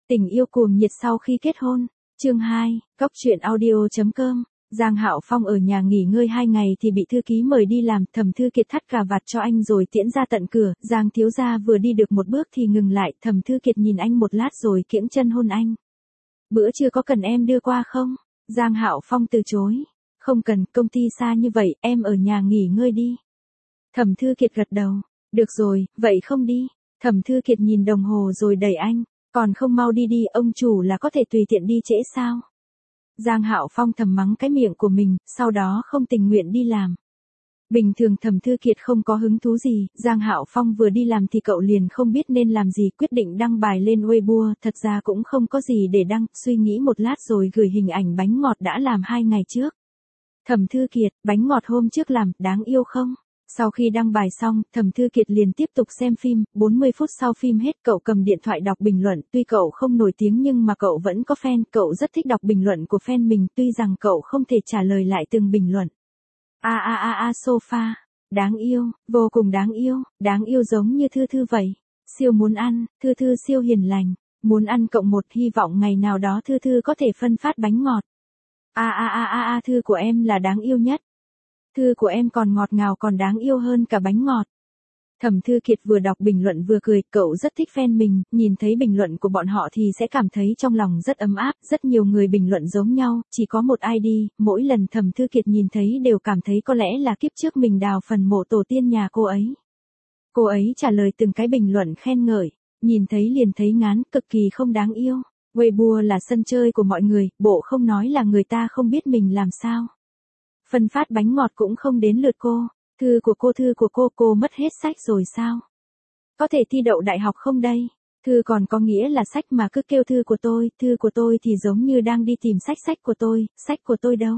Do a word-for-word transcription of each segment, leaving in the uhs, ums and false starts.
Tình yêu cuồng nhiệt sau khi kết hôn. Chương hai, Cóc truyện audio chấm com. Giang Hạo Phong ở nhà nghỉ ngơi hai ngày thì bị thư ký mời đi làm, Thẩm Thư Kiệt thắt cà vạt cho anh rồi tiễn ra tận cửa, Giang thiếu gia vừa đi được một bước thì ngừng lại, Thẩm Thư Kiệt nhìn anh một lát rồi kiễng chân hôn anh. Bữa trưa có cần em đưa qua không? Giang Hạo Phong từ chối. Không cần, công ty xa như vậy, em ở nhà nghỉ ngơi đi. Thẩm Thư Kiệt gật đầu. Được rồi, vậy không đi. Thẩm Thư Kiệt nhìn đồng hồ rồi đẩy anh. Còn không mau đi đi, ông chủ là có thể tùy tiện đi trễ sao? Giang Hạo Phong thầm mắng cái miệng của mình, sau đó không tình nguyện đi làm. Bình thường Thẩm Thư Kiệt không có hứng thú gì, Giang Hạo Phong vừa đi làm thì cậu liền không biết nên làm gì, quyết định đăng bài lên Weibo, thật ra cũng không có gì để đăng, suy nghĩ một lát rồi gửi hình ảnh bánh ngọt đã làm hai ngày trước. Thẩm Thư Kiệt, bánh ngọt hôm trước làm, đáng yêu không? Sau khi đăng bài xong, Thẩm Thư Kiệt liền tiếp tục xem phim, bốn mươi phút sau phim hết cậu cầm điện thoại đọc bình luận, tuy cậu không nổi tiếng nhưng mà cậu vẫn có fan, cậu rất thích đọc bình luận của fan mình, tuy rằng cậu không thể trả lời lại từng bình luận. A a a a sofa, đáng yêu, vô cùng đáng yêu, đáng yêu giống như Thư Thư vậy. Siêu muốn ăn, Thư Thư siêu hiền lành, muốn ăn cộng một, hy vọng ngày nào đó Thư Thư có thể phân phát bánh ngọt. A a a a a Thư của em là đáng yêu nhất. Thư của em còn ngọt ngào còn đáng yêu hơn cả bánh ngọt. Thẩm Thư Kiệt vừa đọc bình luận vừa cười, cậu rất thích fan mình, nhìn thấy bình luận của bọn họ thì sẽ cảm thấy trong lòng rất ấm áp, rất nhiều người bình luận giống nhau, chỉ có một i đê, mỗi lần Thẩm Thư Kiệt nhìn thấy đều cảm thấy có lẽ là kiếp trước mình đào phần mộ tổ tiên nhà cô ấy. Cô ấy trả lời từng cái bình luận khen ngợi, nhìn thấy liền thấy ngán, cực kỳ không đáng yêu. Weibo là sân chơi của mọi người, bộ không nói là người ta không biết mình làm sao. Phân phát bánh ngọt cũng không đến lượt cô. Thư của cô, thư của cô, cô mất hết sách rồi sao? Có thể thi đậu đại học không đây? Thư còn có nghĩa là sách mà cứ kêu thư của tôi, thư của tôi thì giống như đang đi tìm sách sách của tôi, sách của tôi đâu?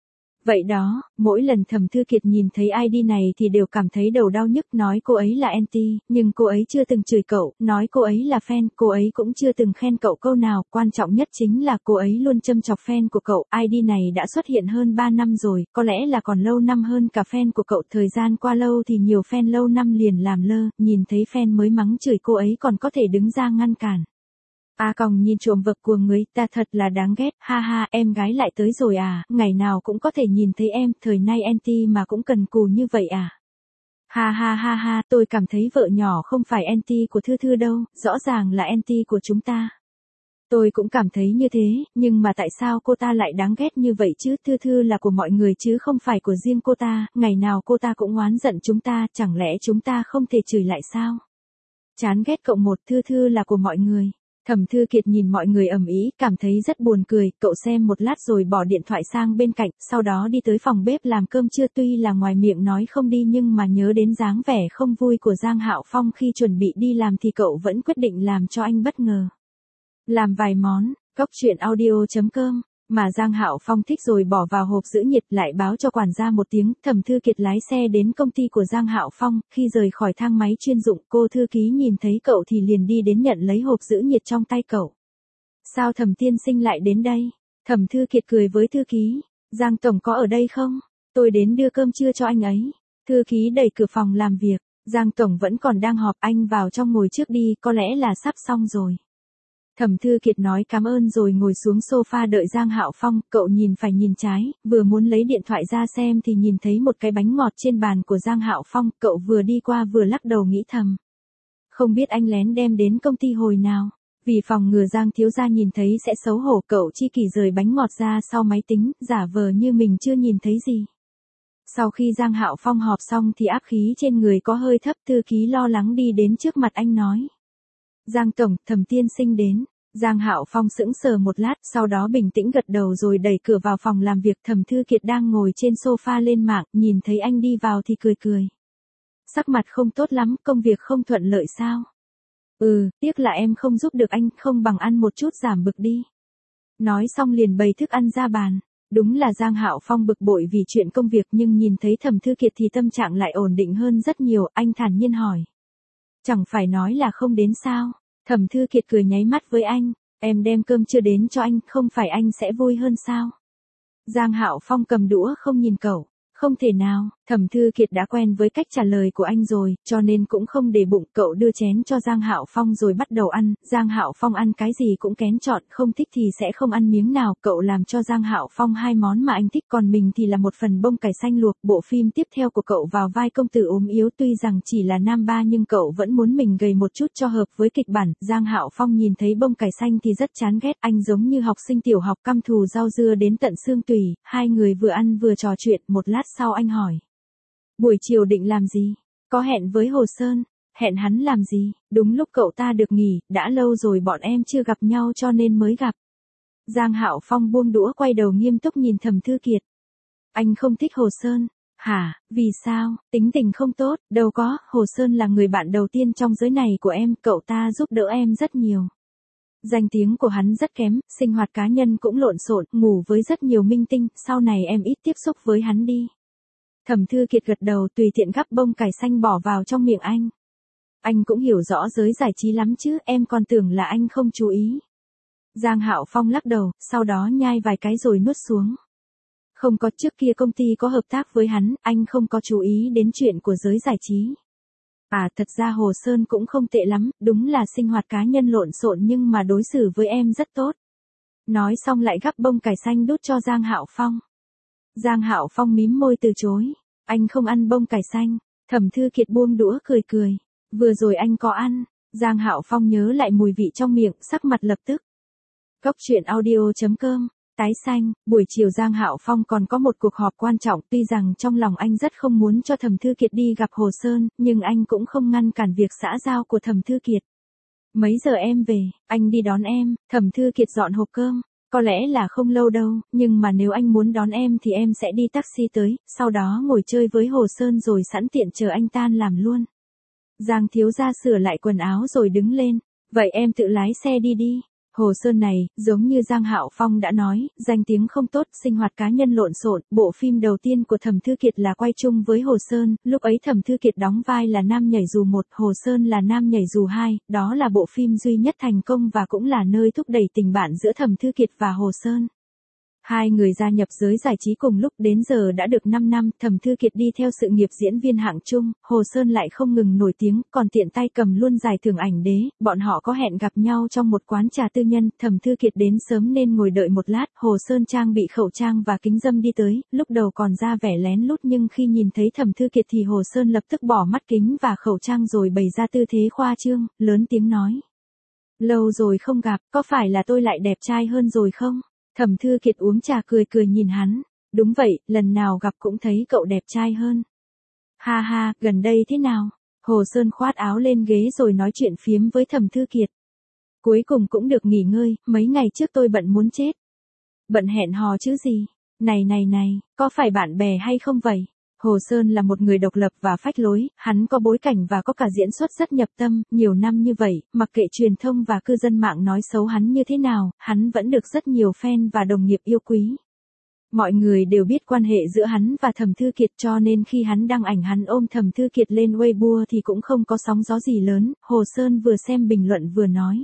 Vậy đó, mỗi lần Thẩm Thư Kiệt nhìn thấy i đê này thì đều cảm thấy đầu đau nhức, nói cô ấy là anti, nhưng cô ấy chưa từng chửi cậu, nói cô ấy là fan, cô ấy cũng chưa từng khen cậu câu nào, quan trọng nhất chính là cô ấy luôn châm chọc fan của cậu, i đê này đã xuất hiện hơn ba năm rồi, có lẽ là còn lâu năm hơn cả fan của cậu, thời gian qua lâu thì nhiều fan lâu năm liền làm lơ, nhìn thấy fan mới mắng chửi cô ấy còn có thể đứng ra ngăn cản. A còng nhìn trộm vực của người ta thật là đáng ghét, ha ha, em gái lại tới rồi à, ngày nào cũng có thể nhìn thấy em, thời nay anti mà cũng cần cù như vậy à. Ha ha ha ha, tôi cảm thấy vợ nhỏ không phải anti của Thư Thư đâu, rõ ràng là anti của chúng ta. Tôi cũng cảm thấy như thế, nhưng mà tại sao cô ta lại đáng ghét như vậy chứ, Thư Thư là của mọi người chứ không phải của riêng cô ta, ngày nào cô ta cũng oán giận chúng ta, chẳng lẽ chúng ta không thể chửi lại sao? Chán ghét cộng một, Thư Thư là của mọi người. Thẩm Thư Kiệt nhìn mọi người ầm ĩ, cảm thấy rất buồn cười, cậu xem một lát rồi bỏ điện thoại sang bên cạnh, sau đó đi tới phòng bếp làm cơm trưa, tuy là ngoài miệng nói không đi nhưng mà nhớ đến dáng vẻ không vui của Giang Hạo Phong khi chuẩn bị đi làm thì cậu vẫn quyết định làm cho anh bất ngờ. Làm vài món, Cóc truyện audio chấm com. Mà Giang Hạo Phong thích rồi bỏ vào hộp giữ nhiệt, lại báo cho quản gia một tiếng, Thẩm Thư Kiệt lái xe đến công ty của Giang Hạo Phong, khi rời khỏi thang máy chuyên dụng, cô thư ký nhìn thấy cậu thì liền đi đến nhận lấy hộp giữ nhiệt trong tay cậu. Sao Thẩm tiên sinh lại đến đây? Thẩm Thư Kiệt cười với thư ký, Giang tổng có ở đây không? Tôi đến đưa cơm trưa cho anh ấy. Thư ký đẩy cửa phòng làm việc, Giang tổng vẫn còn đang họp, anh vào trong ngồi trước đi, có lẽ là sắp xong rồi. Thẩm Thư Kiệt nói cảm ơn rồi ngồi xuống sofa đợi Giang Hạo Phong, cậu nhìn phải nhìn trái, vừa muốn lấy điện thoại ra xem thì nhìn thấy một cái bánh ngọt trên bàn của Giang Hạo Phong, cậu vừa đi qua vừa lắc đầu nghĩ thầm. Không biết anh lén đem đến công ty hồi nào, vì phòng ngừa Giang thiếu gia nhìn thấy sẽ xấu hổ, cậu chi kỷ rời bánh ngọt ra sau máy tính, giả vờ như mình chưa nhìn thấy gì. Sau khi Giang Hạo Phong họp xong thì áp khí trên người có hơi thấp, thư ký lo lắng đi đến trước mặt anh nói. Giang tổng, Thẩm tiên sinh đến. Giang Hạo Phong sững sờ một lát, sau đó bình tĩnh gật đầu rồi đẩy cửa vào phòng làm việc. Thẩm Thư Kiệt đang ngồi trên sofa lên mạng, nhìn thấy anh đi vào thì cười cười. Sắc mặt không tốt lắm, công việc không thuận lợi sao? Ừ, tiếc là em không giúp được anh, không bằng ăn một chút giảm bực đi. Nói xong liền bày thức ăn ra bàn. Đúng là Giang Hạo Phong bực bội vì chuyện công việc, nhưng nhìn thấy Thẩm Thư Kiệt thì tâm trạng lại ổn định hơn rất nhiều, anh thản nhiên hỏi. Chẳng phải nói là không đến sao? Thẩm Thư Kiệt cười nháy mắt với anh, em đem cơm chưa đến cho anh, không phải anh sẽ vui hơn sao? Giang Hạo Phong cầm đũa không nhìn cậu, không thể nào, Thẩm Thư Kiệt đã quen với cách trả lời của anh rồi, cho nên cũng không để bụng, cậu đưa chén cho Giang Hạo Phong rồi bắt đầu ăn, Giang Hạo Phong ăn cái gì cũng kén chọn, không thích thì sẽ không ăn miếng nào, cậu làm cho Giang Hạo Phong hai món mà anh thích, còn mình thì là một phần bông cải xanh luộc. Bộ phim tiếp theo của cậu vào vai công tử ốm yếu, tuy rằng chỉ là nam ba nhưng cậu vẫn muốn mình gầy một chút cho hợp với kịch bản. Giang Hạo Phong nhìn thấy bông cải xanh thì rất chán ghét, anh giống như học sinh tiểu học căm thù rau dưa đến tận xương tủy. Hai người vừa ăn vừa trò chuyện, một lát sau anh hỏi. Buổi chiều định làm gì? Có hẹn với Hồ Sơn. Hẹn hắn làm gì? Đúng lúc cậu ta được nghỉ, đã lâu rồi bọn em chưa gặp nhau cho nên mới gặp. Giang Hạo Phong buông đũa quay đầu nghiêm túc nhìn Thẩm Thư Kiệt. Anh không thích Hồ Sơn. Hả, vì sao? Tính tình không tốt, đâu có, Hồ Sơn là người bạn đầu tiên trong giới này của em, cậu ta giúp đỡ em rất nhiều. Danh tiếng của hắn rất kém, sinh hoạt cá nhân cũng lộn xộn, ngủ với rất nhiều minh tinh, sau này em ít tiếp xúc với hắn đi. Thẩm Thư Kiệt gật đầu, tùy tiện gắp bông cải xanh bỏ vào trong miệng anh. Anh cũng hiểu rõ giới giải trí lắm chứ, em còn tưởng là anh không chú ý. Giang Hạo Phong lắc đầu, sau đó nhai vài cái rồi nuốt xuống. Không có, trước kia công ty có hợp tác với hắn, anh không có chú ý đến chuyện của giới giải trí. À, thật ra Hồ Sơn cũng không tệ lắm, đúng là sinh hoạt cá nhân lộn xộn nhưng mà đối xử với em rất tốt. Nói xong lại gắp bông cải xanh đút cho Giang Hạo Phong. Giang Hạo Phong mím môi từ chối, anh không ăn bông cải xanh. Thẩm Thư Kiệt buông đũa cười cười, vừa rồi anh có ăn. Giang Hạo Phong nhớ lại mùi vị trong miệng, sắc mặt lập tức. Cốc truyện audio chấm com. Tái xanh, buổi chiều Giang Hạo Phong còn có một cuộc họp quan trọng, tuy rằng trong lòng anh rất không muốn cho Thẩm Thư Kiệt đi gặp Hồ Sơn, nhưng anh cũng không ngăn cản việc xã giao của Thẩm Thư Kiệt. Mấy giờ em về, anh đi đón em. Thẩm Thư Kiệt dọn hộp cơm. Có lẽ là không lâu đâu, nhưng mà nếu anh muốn đón em thì em sẽ đi taxi tới, sau đó ngồi chơi với Hồ Sơn rồi sẵn tiện chờ anh tan làm luôn. Giang thiếu gia sửa lại quần áo rồi đứng lên, vậy em tự lái xe đi đi. Hồ Sơn này, giống như Giang Hạo Phong đã nói, danh tiếng không tốt, sinh hoạt cá nhân lộn xộn. Bộ phim đầu tiên của Thẩm Thư Kiệt là quay chung với Hồ Sơn, lúc ấy Thẩm Thư Kiệt đóng vai là nam nhảy dù một, Hồ Sơn là nam nhảy dù hai, đó là bộ phim duy nhất thành công và cũng là nơi thúc đẩy tình bạn giữa Thẩm Thư Kiệt và Hồ Sơn. Hai người gia nhập giới giải trí cùng lúc, đến giờ đã được năm năm, Thẩm Thư Kiệt đi theo sự nghiệp diễn viên hạng chung, Hồ Sơn lại không ngừng nổi tiếng, còn tiện tay cầm luôn giải thưởng ảnh đế. Bọn họ có hẹn gặp nhau trong một quán trà tư nhân, Thẩm Thư Kiệt đến sớm nên ngồi đợi một lát, Hồ Sơn trang bị khẩu trang và kính râm đi tới, lúc đầu còn ra vẻ lén lút nhưng khi nhìn thấy Thẩm Thư Kiệt thì Hồ Sơn lập tức bỏ mắt kính và khẩu trang rồi bày ra tư thế khoa trương, lớn tiếng nói. Lâu rồi không gặp, có phải là tôi lại đẹp trai hơn rồi không? Thẩm Thư Kiệt uống trà cười cười nhìn hắn. Đúng vậy, lần nào gặp cũng thấy cậu đẹp trai hơn. Ha ha, gần đây thế nào? Hồ Sơn khoát áo lên ghế rồi nói chuyện phiếm với Thẩm Thư Kiệt. Cuối cùng cũng được nghỉ ngơi, mấy ngày trước tôi bận muốn chết. Bận hẹn hò chứ gì? Này này này, có phải bạn bè hay không vậy? Hồ Sơn là một người độc lập và phách lối, hắn có bối cảnh và có cả diễn xuất rất nhập tâm, nhiều năm như vậy, mặc kệ truyền thông và cư dân mạng nói xấu hắn như thế nào, hắn vẫn được rất nhiều fan và đồng nghiệp yêu quý. Mọi người đều biết quan hệ giữa hắn và Thẩm Thư Kiệt cho nên khi hắn đăng ảnh hắn ôm Thẩm Thư Kiệt lên Weibo thì cũng không có sóng gió gì lớn, Hồ Sơn vừa xem bình luận vừa nói.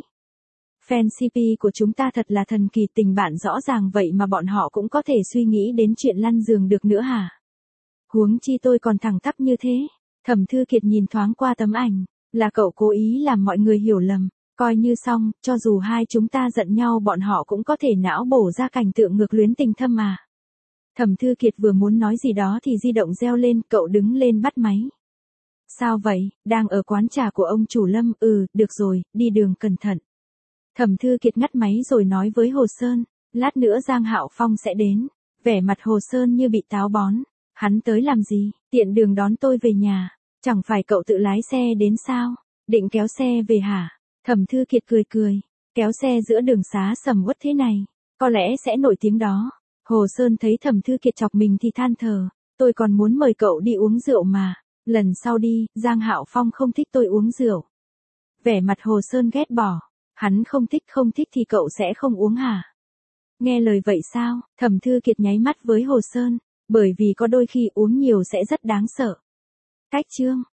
Fan xê pê của chúng ta thật là thần kỳ, tình bạn rõ ràng vậy mà bọn họ cũng có thể suy nghĩ đến chuyện lăn giường được nữa hả? Huống chi tôi còn thẳng tắp như thế. Thẩm Thư Kiệt nhìn thoáng qua tấm ảnh, là cậu cố ý làm mọi người hiểu lầm, coi như xong, cho dù hai chúng ta giận nhau bọn họ cũng có thể não bổ ra cảnh tượng ngược luyến tình thâm mà. Thẩm Thư Kiệt vừa muốn nói gì đó thì di động reo lên, cậu đứng lên bắt máy. Sao vậy, đang ở quán trà của ông chủ Lâm, ừ, được rồi, đi đường cẩn thận. Thẩm Thư Kiệt ngắt máy rồi nói với Hồ Sơn, lát nữa Giang Hạo Phong sẽ đến. Vẻ mặt Hồ Sơn như bị táo bón. Hắn tới làm gì, tiện đường đón tôi về nhà, chẳng phải cậu tự lái xe đến sao, định kéo xe về hả? Thẩm Thư Kiệt cười cười, kéo xe giữa đường xá sầm uất thế này, có lẽ sẽ nổi tiếng đó. Hồ Sơn thấy Thẩm Thư Kiệt chọc mình thì than thở, tôi còn muốn mời cậu đi uống rượu mà, lần sau đi, Giang Hạo Phong không thích tôi uống rượu. Vẻ mặt Hồ Sơn ghét bỏ, hắn không thích không thích thì cậu sẽ không uống hả? Nghe lời vậy sao? Thẩm Thư Kiệt nháy mắt với Hồ Sơn. Bởi vì có đôi khi uống nhiều sẽ rất đáng sợ. Cách chương